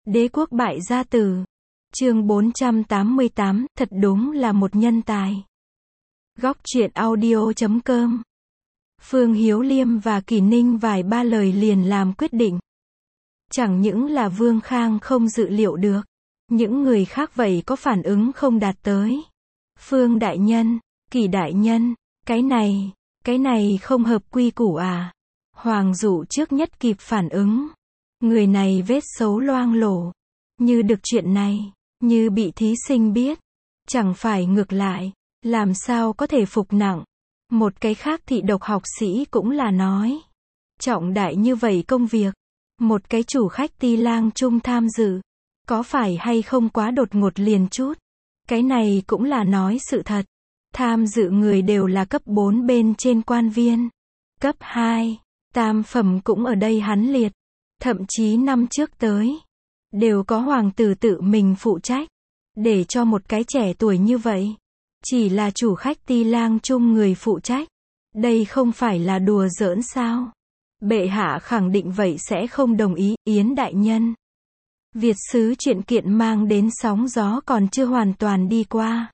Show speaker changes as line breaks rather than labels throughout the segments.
Đế quốc bại gia tử. Chương 488, thật đúng là một nhân tài. Góc truyện audio.com. Phương Hiếu Liêm và Kỷ Ninh vài ba lời liền làm quyết định. Chẳng những là Vương Khang không dự liệu được, những người khác vậy có phản ứng không đạt tới. Phương đại nhân, Kỷ đại nhân, cái này không hợp quy củ à? Hoàng Dụ trước nhất kịp phản ứng. Người này vết xấu loang lổ. Như được chuyện này, như bị thí sinh biết. Chẳng phải ngược lại, làm sao có thể phục nặng. Một cái khác thị độc học sĩ cũng là nói. Trọng đại như vậy công việc. Một cái chủ khách Ti Lang Trung tham dự. Có phải hay không quá đột ngột liền chút. Cái này cũng là nói sự thật. Tham dự người đều là cấp 4 bên trên quan viên. Cấp 2, tam phẩm cũng ở đây hắn liệt. Thậm chí năm trước tới, đều có hoàng tử tự mình phụ trách. Để cho một cái trẻ tuổi như vậy, chỉ là chủ khách Ti Lang Trung người phụ trách. Đây không phải là đùa giỡn sao? Bệ hạ khẳng định vậy sẽ không đồng ý. Yến đại nhân, Việt sứ chuyện kiện mang đến sóng gió còn chưa hoàn toàn đi qua.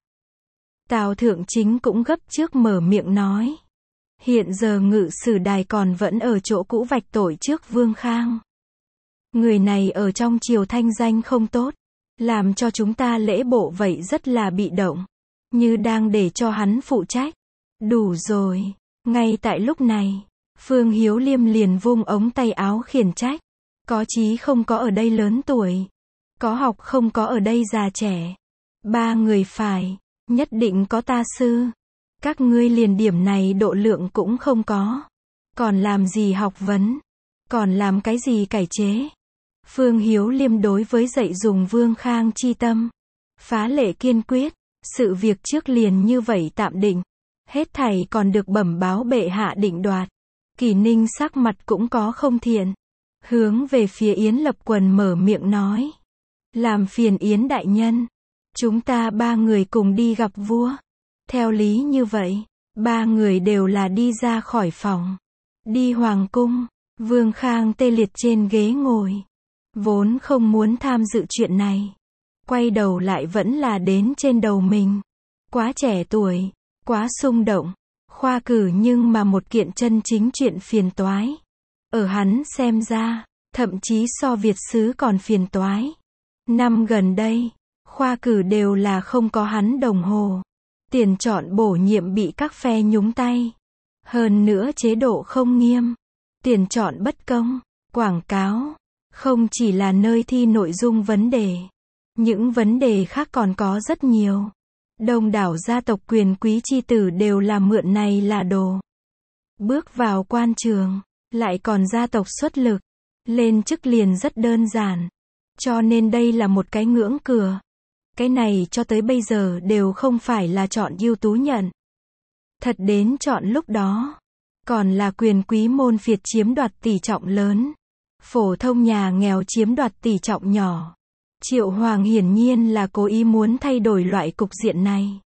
Tào Thượng Chính cũng gấp trước mở miệng nói. Hiện giờ ngự sử đài còn vẫn ở chỗ cũ vạch tội trước Vương Khang. Người này ở trong triều thanh danh không tốt, làm cho chúng ta lễ bộ vậy rất là bị động, như đang để cho hắn phụ trách. Đủ rồi. Ngay tại lúc này, Phương Hiếu Liêm liền vung ống tay áo khiển trách. Có chí không có ở đây lớn tuổi, có học không có ở đây già trẻ. Ba người phải, nhất định có ta sư. Các ngươi liền điểm này độ lượng cũng không có. Còn làm gì học vấn? Còn làm cái gì cải chế? Phương Hiếu Liêm đối với dạy dùng Vương Khang chi tâm, phá lệ kiên quyết. Sự việc trước liền như vậy tạm định. Hết thảy còn được bẩm báo bệ hạ định đoạt. Kỷ Ninh sắc mặt cũng có không thiện. Hướng về phía Yến Lập Quần mở miệng nói. Làm phiền Yến đại nhân. Chúng ta ba người cùng đi gặp vua. Theo lý như vậy, ba người đều là đi ra khỏi phòng. Đi hoàng cung. Vương Khang tê liệt trên ghế ngồi. Vốn không muốn tham dự chuyện này. Quay đầu lại vẫn là đến trên đầu mình. Quá trẻ tuổi, quá xung động. Khoa cử nhưng mà một kiện chân chính chuyện phiền toái. Ở hắn xem ra, thậm chí so Việt sứ còn phiền toái. Năm gần đây, khoa cử đều là không có hắn đồng hồ. Tiền chọn bổ nhiệm bị các phe nhúng tay. Hơn nữa chế độ không nghiêm. Tiền chọn bất công, quảng cáo. Không chỉ là nơi thi nội dung vấn đề. Những vấn đề khác còn có rất nhiều. Đông đảo gia tộc quyền quý chi tử đều là mượn này là đồ. Bước vào quan trường, lại còn gia tộc xuất lực. Lên chức liền rất đơn giản. Cho nên đây là một cái ngưỡng cửa. Cái này cho tới bây giờ đều không phải là chọn ưu tú nhận. Thật đến chọn lúc đó. Còn là quyền quý môn phiệt chiếm đoạt tỷ trọng lớn. Phổ thông nhà nghèo chiếm đoạt tỷ trọng nhỏ. Triệu Hoàng hiển nhiên là cố ý muốn thay đổi loại cục diện này.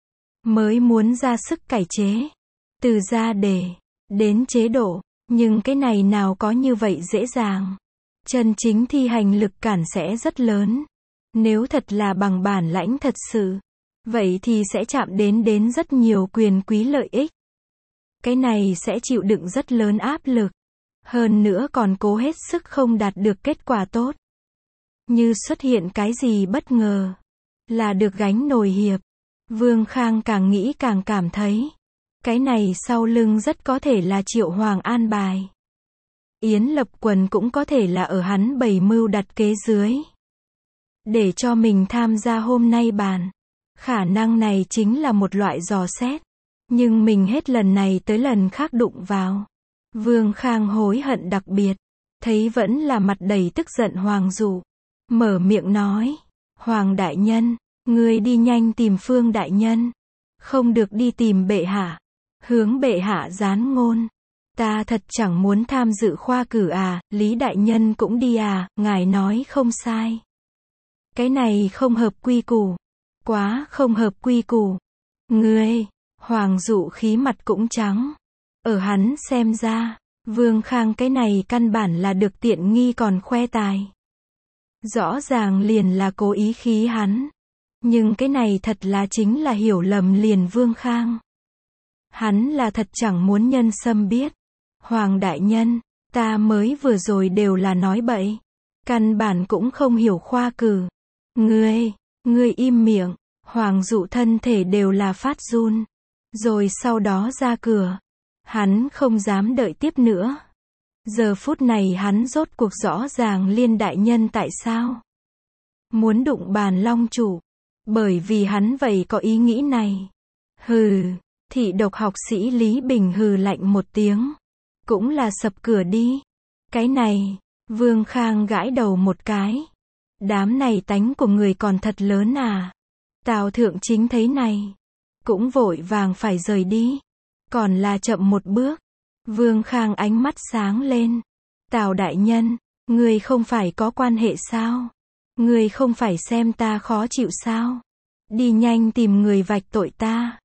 Mới muốn ra sức cải chế. Từ ra đề, đến chế độ. Nhưng cái này nào có như vậy dễ dàng. Chân chính thi hành lực cản sẽ rất lớn. Nếu thật là bằng bản lãnh thật sự, vậy thì sẽ chạm đến rất nhiều quyền quý lợi ích. Cái này sẽ chịu đựng rất lớn áp lực. Hơn nữa còn cố hết sức không đạt được kết quả tốt. Như xuất hiện cái gì bất ngờ, là được gánh nồi hiệp. Vương Khang càng nghĩ càng cảm thấy, cái này sau lưng rất có thể là Triệu Hoàng an bài. Yến Lập Quần cũng có thể là ở hắn bày mưu đặt kế dưới. Để cho mình tham gia hôm nay bàn. Khả năng này chính là một loại dò xét. Nhưng mình hết lần này tới lần khác đụng vào. Vương Khang hối hận đặc biệt. Thấy vẫn là mặt đầy tức giận Hoàng Dụ. Mở miệng nói. Hoàng đại nhân, ngươi đi nhanh tìm Phương đại nhân. Không được đi tìm bệ hạ. Hướng bệ hạ gián ngôn. Ta thật chẳng muốn tham dự khoa cử à, Lý đại nhân cũng đi à, ngài nói không sai. Cái này không hợp quy củ. Quá không hợp quy củ. Ngươi, Hoàng Dụ khí mặt cũng trắng. Ở hắn xem ra, Vương Khang cái này căn bản là được tiện nghi còn khoe tài. Rõ ràng liền là cố ý khí hắn. Nhưng cái này thật là chính là hiểu lầm liền Vương Khang. Hắn là thật chẳng muốn nhân sâm biết. Hoàng đại nhân, ta mới vừa rồi đều là nói bậy. Căn bản cũng không hiểu khoa cử. Ngươi im miệng. Hoàng dụ thân thể đều là phát run. Rồi sau đó ra cửa. Hắn không dám đợi tiếp nữa. Giờ phút này hắn rốt cuộc rõ ràng Liên đại nhân tại sao muốn đụng bàn long chủ. Bởi vì hắn vậy có ý nghĩ này. Hừ, thị độc học sĩ Lý Bình hừ lạnh một tiếng. Cũng là sập cửa đi. Cái này, Vương Khang gãi đầu một cái. Đám này tánh của người còn thật lớn à. Tào Thượng Chính thấy này. Cũng vội vàng phải rời đi. Còn là chậm một bước. Vương Khang ánh mắt sáng lên. Tào đại nhân, người không phải có quan hệ sao? Người không phải xem ta khó chịu sao? Đi nhanh tìm người vạch tội ta.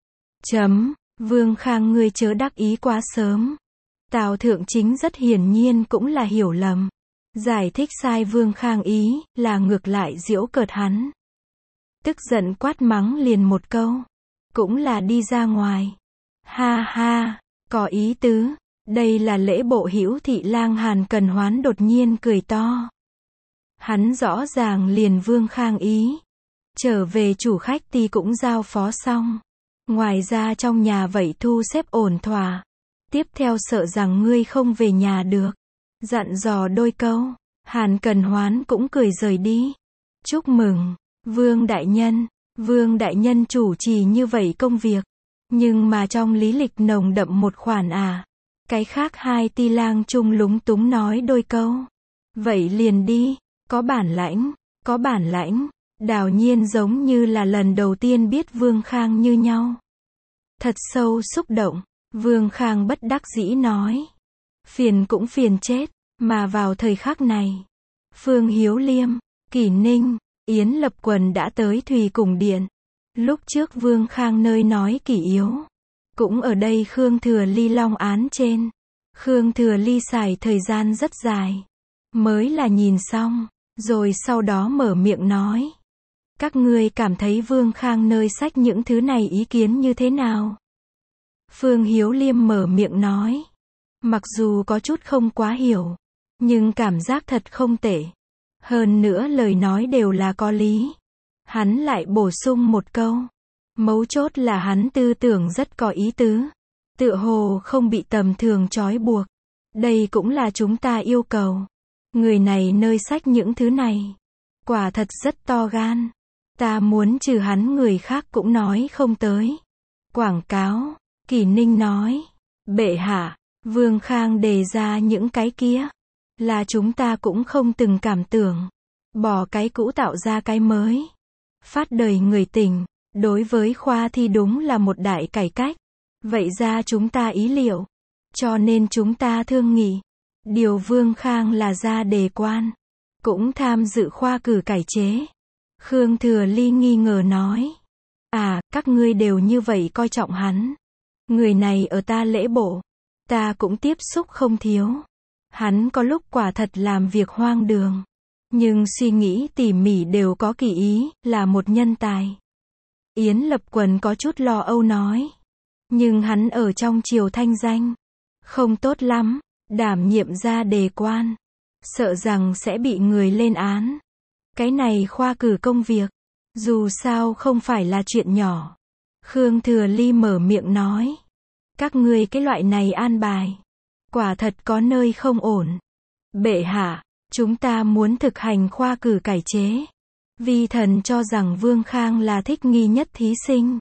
Vương Khang ngươi chớ đắc ý quá sớm. Tào Thượng Chính rất hiển nhiên cũng là hiểu lầm. Giải thích sai Vương Khang ý, là ngược lại giễu cợt hắn. Tức giận quát mắng liền một câu. Cũng là đi ra ngoài. Ha ha, có ý tứ. Đây là lễ bộ hữu thị lang Hàn Cần Hoán đột nhiên cười to. Hắn rõ ràng liền Vương Khang ý. Trở về chủ khách ti cũng giao phó xong. Ngoài ra trong nhà vậy thu xếp ổn thỏa. Tiếp theo sợ rằng ngươi không về nhà được. Dặn dò đôi câu. Hàn Cần Hoán cũng cười rời đi. Chúc mừng, Vương đại nhân. Vương đại nhân chủ trì như vậy công việc. Nhưng mà trong lý lịch nồng đậm một khoản à. Cái khác hai ti lang chung lúng túng nói đôi câu. Vậy liền đi, có bản lãnh. Đào Nhiên giống như là lần đầu tiên biết Vương Khang như nhau. Thật sâu xúc động, Vương Khang bất đắc dĩ nói. Phiền cũng phiền chết, mà vào thời khắc này. Phương Hiếu Liêm, Kỷ Ninh, Yến Lập Quần đã tới Thùy Cùng Điện. Lúc trước Vương Khang nơi nói kỷ yếu. Cũng ở đây Khương Thừa Ly long án trên. Khương Thừa Ly xài thời gian rất dài. Mới là nhìn xong, rồi sau đó mở miệng nói. Các ngươi cảm thấy Vương Khang nơi sách những thứ này ý kiến như thế nào? Phương Hiếu Liêm mở miệng nói. Mặc dù có chút không quá hiểu, nhưng cảm giác thật không tệ. Hơn nữa lời nói đều là có lý. Hắn lại bổ sung một câu. Mấu chốt là hắn tư tưởng rất có ý tứ. Tựa hồ không bị tầm thường trói buộc. Đây cũng là chúng ta yêu cầu. Người này nơi sách những thứ này. Quả thật rất to gan. Ta muốn trừ hắn người khác cũng nói không tới. Quảng cáo, Kỷ Ninh nói. Bệ hạ, Vương Khang đề ra những cái kia. Là chúng ta cũng không từng cảm tưởng. Bỏ cái cũ tạo ra cái mới. Phát đời người tình. Đối với khoa thi đúng là một đại cải cách. Vậy ra chúng ta ý liệu. Cho nên chúng ta thương nghị. Điều Vương Khang là ra đề quan. Cũng tham dự khoa cử cải chế. Khương Thừa Ly nghi ngờ nói. À, các ngươi đều như vậy coi trọng hắn. Người này ở ta lễ bộ. Ta cũng tiếp xúc không thiếu. Hắn có lúc quả thật làm việc hoang đường. Nhưng suy nghĩ tỉ mỉ đều có kỳ ý, là một nhân tài. Yến Lập Quần có chút lo âu nói. Nhưng hắn ở trong triều thanh danh. Không tốt lắm, đảm nhiệm ra đề quan. Sợ rằng sẽ bị người lên án. Cái này khoa cử công việc. Dù sao không phải là chuyện nhỏ. Khương Thừa Ly mở miệng nói. Các ngươi cái loại này an bài. Quả thật có nơi không ổn. Bệ hạ, chúng ta muốn thực hành khoa cử cải chế. Vi thần cho rằng Vương Khang là thích nghi nhất thí sinh.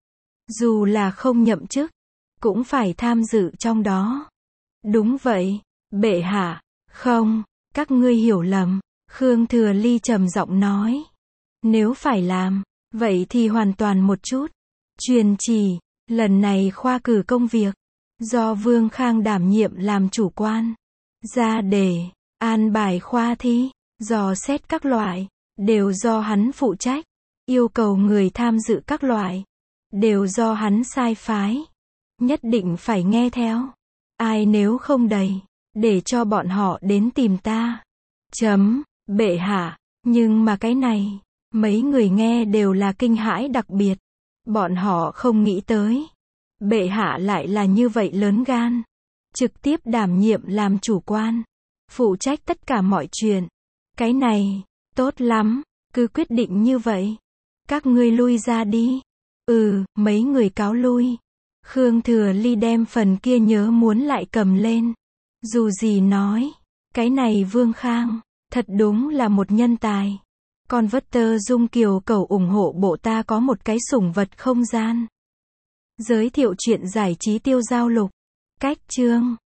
Dù là không nhậm chức, cũng phải tham dự trong đó. Đúng vậy, bệ hạ. Không, các ngươi hiểu lầm. Khương Thừa Ly trầm giọng nói. Nếu phải làm, vậy thì hoàn toàn một chút. Truyền chỉ, lần này khoa cử công việc. Do Vương Khang đảm nhiệm làm chủ quan. Ra đề, an bài khoa thi, dò xét các loại. Đều do hắn phụ trách. Yêu cầu người tham dự các loại. Đều do hắn sai phái. Nhất định phải nghe theo. Ai nếu không đầy, để cho bọn họ đến tìm ta. Bệ hạ, Nhưng mà cái này, mấy người nghe đều là kinh hãi đặc biệt. Bọn họ không nghĩ tới. Bệ hạ lại là như vậy lớn gan. Trực tiếp đảm nhiệm làm chủ quan. Phụ trách tất cả mọi chuyện. Cái này, tốt lắm, cứ quyết định như vậy. Các ngươi lui ra đi. Mấy người cáo lui. Khương Thừa Ly đem phần kia nhớ muốn lại cầm lên. Dù gì nói, cái này Vương Khang, thật đúng là một nhân tài. Con vất tơ Dung Kiều cầu ủng hộ bộ ta có một cái sủng vật không gian. Giới thiệu chuyện giải trí tiêu giao lục. Cách chương